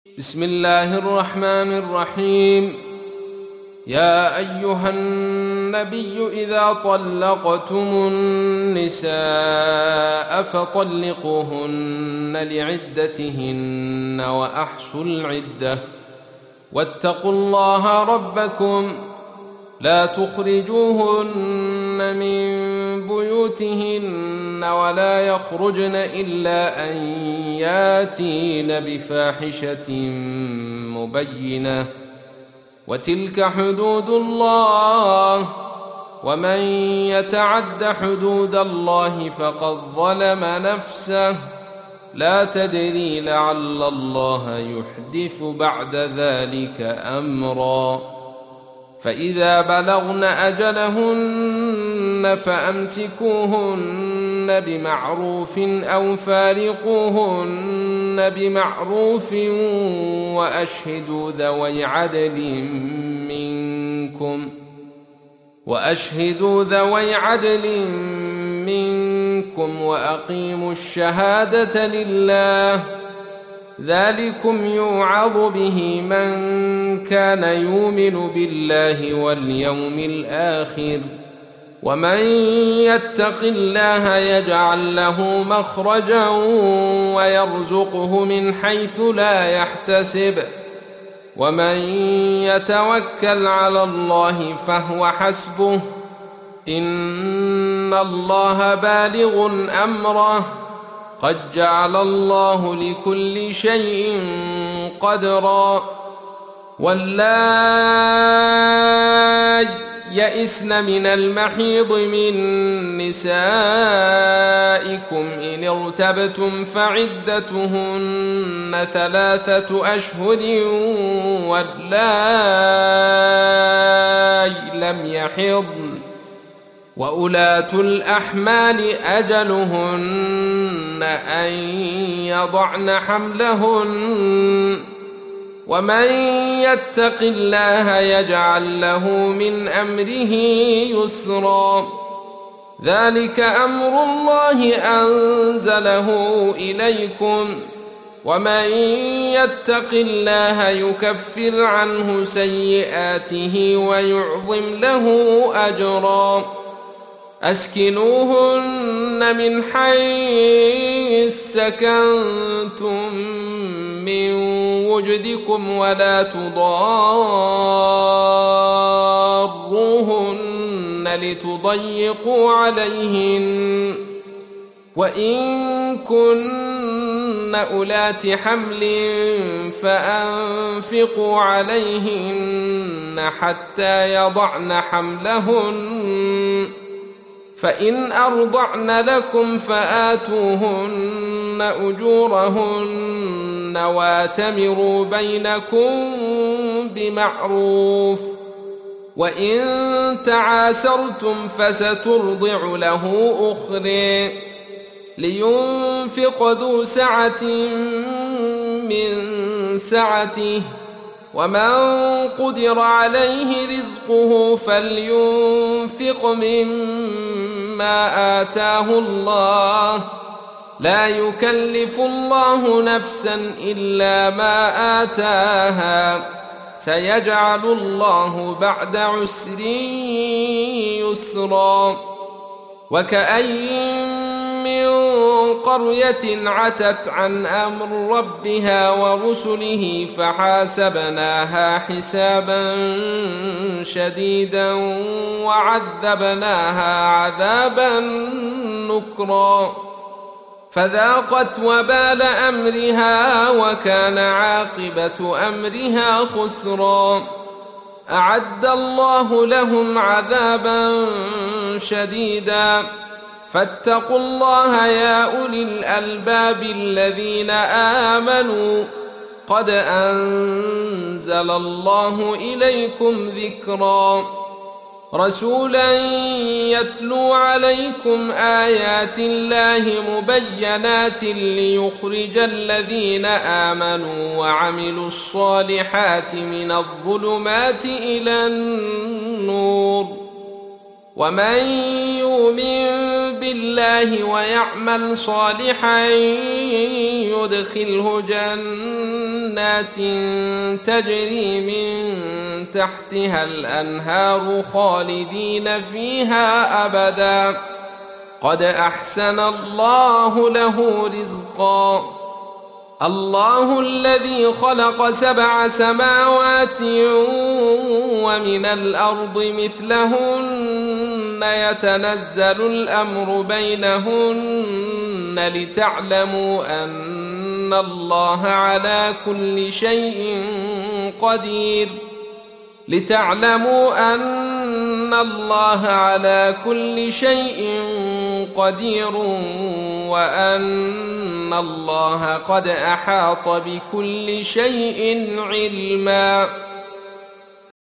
بسم الله الرحمن الرحيم. يا أيها النبي إذا طلقتم النساء فطلقوهن لعدتهن وأحصوا العدة واتقوا الله ربكم لا تخرجوهن من بيوتهن ولا يخرجن إلا أن ياتين بفاحشة مبينة وتلك حدود الله ومن يتعد حدود الله فقد ظلم نفسه لا تدري لعل الله يحدث بعد ذلك أمرا. فإذا بلغن أجلهن فأمسكوهن بمعروف أو فارقوهن بمعروف وأشهدوا ذوي عدل منكم وأقيموا الشهادة لله ذلكم يوعظ به من كان يؤمن بالله واليوم الآخر ومن يتق الله يجعل له مخرجا ويرزقه من حيث لا يحتسب ومن يتوكل على الله فهو حسبه إن الله بالغ أمره قد جعل الله لكل شيء قدرا. واللائي يئسن من المحيض من نسائكم إن ارتبتم فعدتهن 3 أشهر واللائي لم يحضن وأولاة الأحمال أجلهن أن يضعن حملهن ومن يتق الله يجعل له من أمره يسرا ذلك أمر الله أنزله إليكم ومن يتق الله يكفر عنه سيئاته ويعظم له أجرا. أسكنوهن من حيث سكنتم من وجدكم ولا تضاروهن لتضيقوا عليهن وإن كن أولات حمل فأنفقوا عليهن حتى يضعن حملهن فإن أرضعن لكم فآتوهن أجورهن واتمروا بينكم بمعروف وإن تعاسرتم فسترضع له أخرى لينفق ذو سعة من سعته ومن قدر عليه رزقه فلينفق مما آتاه الله لا يكلف الله نفسا إلا ما آتاها سيجعل الله بعد عسر يسرا. وكأين من قرية عتت عن أمر ربها ورسله فحاسبناها حسابا شديدا وعذبناها عذابا نكرا فذاقت وبال أمرها وكان عاقبة أمرها خسرا. أعد الله لهم عذابا شديدا فاتقوا الله يا أولي الألباب الذين آمنوا قد أنزل الله إليكم ذكرا رسولا يتلو عليكم آيات الله مبينات ليخرج الذين آمنوا وعملوا الصالحات من الظلمات إلى النور ومن يؤمن بالله ويعمل صالحا يدخله جنات تجري من تحتها الأنهار خالدين فيها أبدا قد أحسن الله له رزقا. الله الذي خلق 7 سماوات ومن الأرض مثلهن يتنزل الأمر بينهن لتعلموا أن الله على كل شيء قدير وأن الله قد أحاط بكل شيء علما.